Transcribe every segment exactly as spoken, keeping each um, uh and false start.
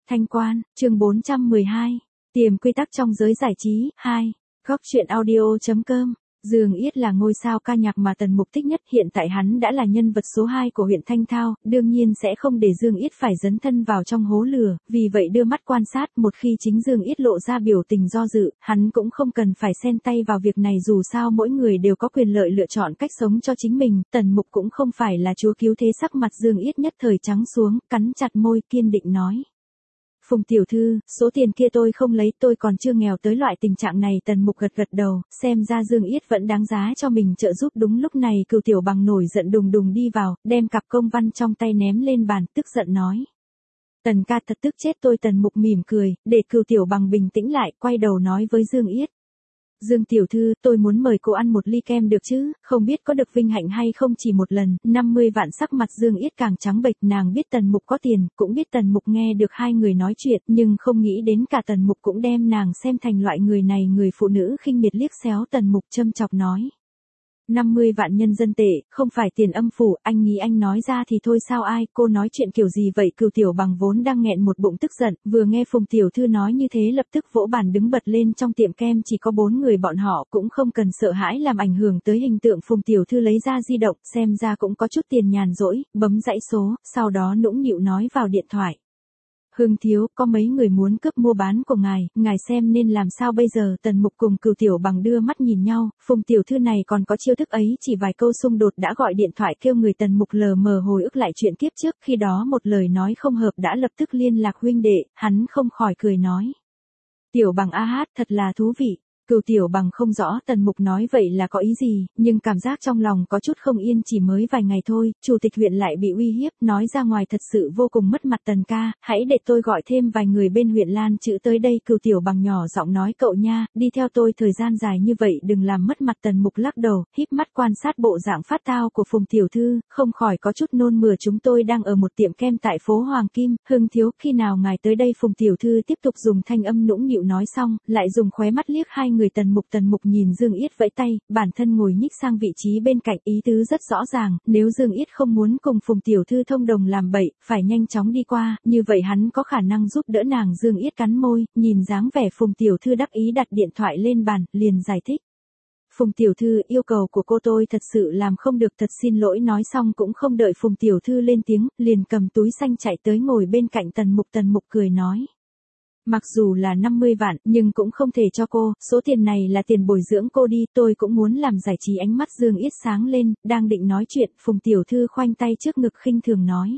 Thanh Quan, chương bốn trăm mười hai. Tiềm quy tắc trong giới giải trí, hai. Góc truyện audio.com. Dương Yết là ngôi sao ca nhạc mà Tần Mục thích nhất, hiện tại hắn đã là nhân vật số hai của huyện Thanh Thao, đương nhiên sẽ không để Dương Yết phải dấn thân vào trong hố lửa, vì vậy đưa mắt quan sát, một khi chính Dương Yết lộ ra biểu tình do dự, hắn cũng không cần phải xen tay vào việc này, dù sao mỗi người đều có quyền lợi lựa chọn cách sống cho chính mình, Tần Mục cũng không phải là chúa cứu thế. Sắc mặt Dương Yết nhất thời trắng xuống, cắn chặt môi, kiên định nói. Phùng tiểu thư, số tiền kia tôi không lấy, tôi còn chưa nghèo tới loại tình trạng này. Tần Mục gật gật đầu, xem ra Dương Yết vẫn đáng giá cho mình trợ giúp. Đúng lúc này Cửu Tiểu Bằng nổi giận đùng đùng đi vào, đem cặp công văn trong tay ném lên bàn, tức giận nói. Tần ca thật tức chết tôi. Tần Mục mỉm cười, để Cửu Tiểu Bằng bình tĩnh lại, quay đầu nói với Dương Yết. Dương tiểu thư, tôi muốn mời cô ăn một ly kem được chứ, không biết có được vinh hạnh hay không. Chỉ một lần, năm mươi vạn. Sắc mặt Dương Yết càng trắng bệch, nàng biết Tần Mục có tiền, cũng biết Tần Mục nghe được hai người nói chuyện, nhưng không nghĩ đến cả Tần Mục cũng đem nàng xem thành loại người này. Người phụ nữ khinh miệt liếc xéo Tần Mục, châm chọc nói. năm mươi vạn nhân dân tệ, không phải tiền âm phủ, anh nghĩ anh nói ra thì thôi sao? Ai, cô nói chuyện kiểu gì vậy? Cửu Tiểu Bằng vốn đang nghẹn một bụng tức giận, vừa nghe Phùng tiểu thư nói như thế lập tức vỗ bàn đứng bật lên. Trong tiệm kem chỉ có bốn người bọn họ, cũng không cần sợ hãi làm ảnh hưởng tới hình tượng. Phùng tiểu thư lấy ra di động, xem ra cũng có chút tiền nhàn rỗi, bấm dãy số, sau đó nũng nịu nói vào điện thoại. Hưng thiếu, có mấy người muốn cướp mua bán của ngài, ngài xem nên làm sao bây giờ? Tần Mục cùng Cửu Tiểu Bằng đưa mắt nhìn nhau, Phùng tiểu thư này còn có chiêu thức ấy, chỉ vài câu xung đột đã gọi điện thoại kêu người. Tần Mục lờ mờ hồi ức lại chuyện kiếp trước, khi đó một lời nói không hợp đã lập tức liên lạc huynh đệ, hắn không khỏi cười nói. Tiểu Bằng a hát, thật là thú vị. Cửu Tiểu Bằng không rõ Tần Mục nói vậy là có ý gì, nhưng cảm giác trong lòng có chút không yên. Chỉ mới vài ngày thôi, chủ tịch huyện lại bị uy hiếp, nói ra ngoài thật sự vô cùng mất mặt. Tần ca, hãy để tôi gọi thêm vài người bên huyện Lan Chữ tới đây. Cửu Tiểu Bằng nhỏ giọng nói, cậu nha, đi theo tôi thời gian dài như vậy đừng làm mất mặt. Tần Mục lắc đầu, híp mắt quan sát bộ dạng phát tao của Phùng tiểu thư, không khỏi có chút nôn mửa. Chúng tôi đang ở một tiệm kem tại phố Hoàng Kim, Hưng thiếu, khi nào ngài tới đây? Phùng tiểu thư tiếp tục dùng thanh âm nũng nịu nói xong, lại dùng khóe mắt liếc hai người Tần Mục. Tần Mục nhìn Dương Yết vẫy tay, bản thân ngồi nhích sang vị trí bên cạnh, ý tứ rất rõ ràng, nếu Dương Yết không muốn cùng Phùng tiểu thư thông đồng làm bậy, phải nhanh chóng đi qua, như vậy hắn có khả năng giúp đỡ nàng. Dương Yết cắn môi, nhìn dáng vẻ Phùng tiểu thư đắc ý đặt điện thoại lên bàn, liền giải thích. Phùng tiểu thư, yêu cầu của cô tôi thật sự làm không được, thật xin lỗi. Nói xong cũng không đợi Phùng tiểu thư lên tiếng, liền cầm túi xanh chạy tới ngồi bên cạnh Tần Mục. Tần Mục cười nói. Mặc dù là năm mươi vạn, nhưng cũng không thể cho cô, số tiền này là tiền bồi dưỡng cô đi, tôi cũng muốn làm giải trí. Ánh mắt Dương Yết sáng lên, đang định nói chuyện, Phùng tiểu thư khoanh tay trước ngực khinh thường nói.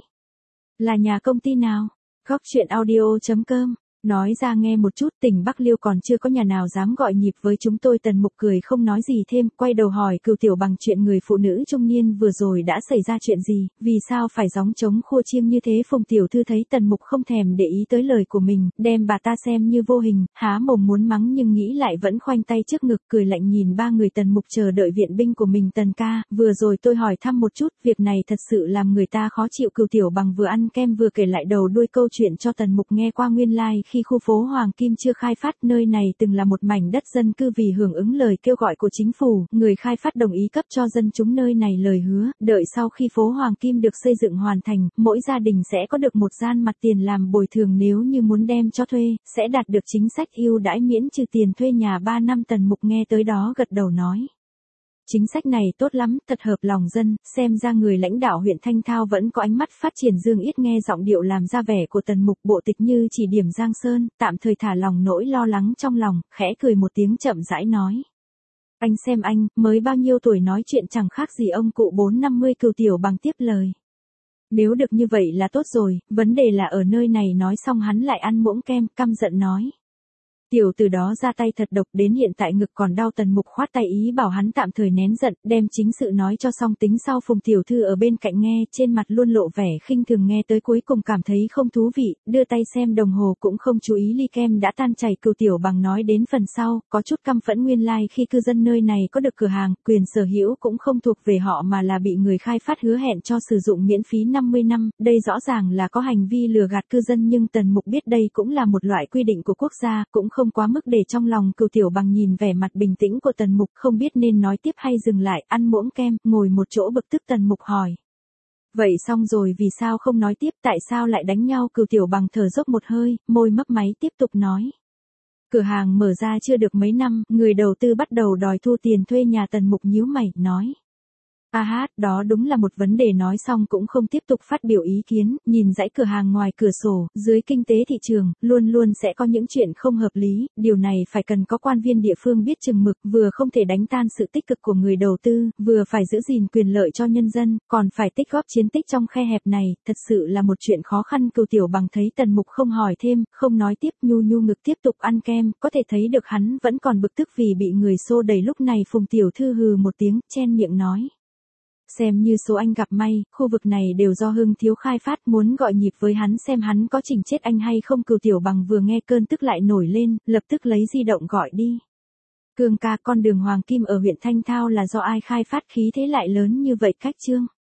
Là nhà công ty nào? Góc truyện audio.com. Nói ra nghe một chút, tỉnh Bắc Liêu còn chưa có nhà nào dám gọi nhịp với chúng tôi. Tần Mục cười không nói gì thêm, quay đầu hỏi Cửu Tiểu Bằng chuyện người phụ nữ trung niên vừa rồi đã xảy ra chuyện gì, vì sao phải gióng trống khua chiêng như thế? Phùng tiểu thư thấy Tần Mục không thèm để ý tới lời của mình, đem bà ta xem như vô hình, há mồm muốn mắng nhưng nghĩ lại vẫn khoanh tay trước ngực, cười lạnh nhìn ba người Tần Mục chờ đợi viện binh của mình. Tần ca, vừa rồi tôi hỏi thăm một chút, việc này thật sự làm người ta khó chịu. Cửu Tiểu Bằng vừa ăn kem vừa kể lại đầu đuôi câu chuyện cho Tần Mục nghe qua. Nguyên lai like, khi khu phố Hoàng Kim chưa khai phát, nơi này từng là một mảnh đất dân cư. Vì hưởng ứng lời kêu gọi của chính phủ, người khai phát đồng ý cấp cho dân chúng nơi này lời hứa, đợi sau khi phố Hoàng Kim được xây dựng hoàn thành, mỗi gia đình sẽ có được một gian mặt tiền làm bồi thường, nếu như muốn đem cho thuê, sẽ đạt được chính sách ưu đãi miễn trừ tiền thuê nhà ba năm. Tần Mục nghe tới đó gật đầu nói. Chính sách này tốt lắm, thật hợp lòng dân, xem ra người lãnh đạo huyện Thanh Thao vẫn có ánh mắt phát triển. Dương Yết nghe giọng điệu làm ra vẻ của Tần Mục bộ tịch như chỉ điểm giang sơn, tạm thời thả lòng nỗi lo lắng trong lòng, khẽ cười một tiếng chậm rãi nói. Anh xem anh, mới bao nhiêu tuổi nói chuyện chẳng khác gì ông cụ bốn năm mươi. Cửu Tiểu Bằng tiếp lời. Nếu được như vậy là tốt rồi, vấn đề là ở nơi này. Nói xong hắn lại ăn muỗng kem, căm giận nói. Tiểu từ đó ra tay thật độc, đến hiện tại ngực còn đau. Tần Mục khoát tay ý bảo hắn tạm thời nén giận, đem chính sự nói cho xong tính sau. Phùng tiểu thư ở bên cạnh nghe, trên mặt luôn lộ vẻ khinh thường, nghe tới cuối cùng cảm thấy không thú vị, đưa tay xem đồng hồ cũng không chú ý ly kem đã tan chảy. Cửu Tiểu Bằng nói đến phần sau, có chút căm phẫn. Nguyên lai like khi cư dân nơi này có được cửa hàng, quyền sở hữu cũng không thuộc về họ mà là bị người khai phát hứa hẹn cho sử dụng miễn phí năm mươi năm, đây rõ ràng là có hành vi lừa gạt cư dân. Nhưng Tần Mục biết đây cũng là một loại quy định của quốc gia, cũng không không quá mức để trong lòng. Cửu Tiểu Bằng nhìn vẻ mặt bình tĩnh của Tần Mục, không biết nên nói tiếp hay dừng lại, ăn muỗng kem, ngồi một chỗ bực tức. Tần Mục hỏi. Vậy xong rồi vì sao không nói tiếp, tại sao lại đánh nhau? Cửu Tiểu Bằng thở dốc một hơi, môi mấp máy tiếp tục nói. Cửa hàng mở ra chưa được mấy năm, người đầu tư bắt đầu đòi thu tiền thuê nhà. Tần Mục nhíu mày, nói. A hát, đó đúng là một vấn đề. Nói xong cũng không tiếp tục phát biểu ý kiến, nhìn dãy cửa hàng ngoài cửa sổ, dưới kinh tế thị trường, luôn luôn sẽ có những chuyện không hợp lý, điều này phải cần có quan viên địa phương biết chừng mực, vừa không thể đánh tan sự tích cực của người đầu tư, vừa phải giữ gìn quyền lợi cho nhân dân, còn phải tích góp chiến tích trong khe hẹp này, thật sự là một chuyện khó khăn. Cửu Tiểu Bằng thấy Tần Mục không hỏi thêm, không nói tiếp, nhu nhu ngực tiếp tục ăn kem, có thể thấy được hắn vẫn còn bực tức vì bị người xô đẩy. Lúc này Phùng tiểu thư hừ một tiếng, chen miệng nói. Xem như số anh gặp may, khu vực này đều do Hưng Thiếu khai phát, muốn gọi nhịp với hắn xem hắn có chỉnh chết anh hay không. Cửu Tiểu Bằng vừa nghe cơn tức lại nổi lên, lập tức lấy di động gọi đi. Cương ca, con đường Hoàng Kim ở huyện Thanh Thao là do ai khai phát, khí thế lại lớn như vậy? Cách Trương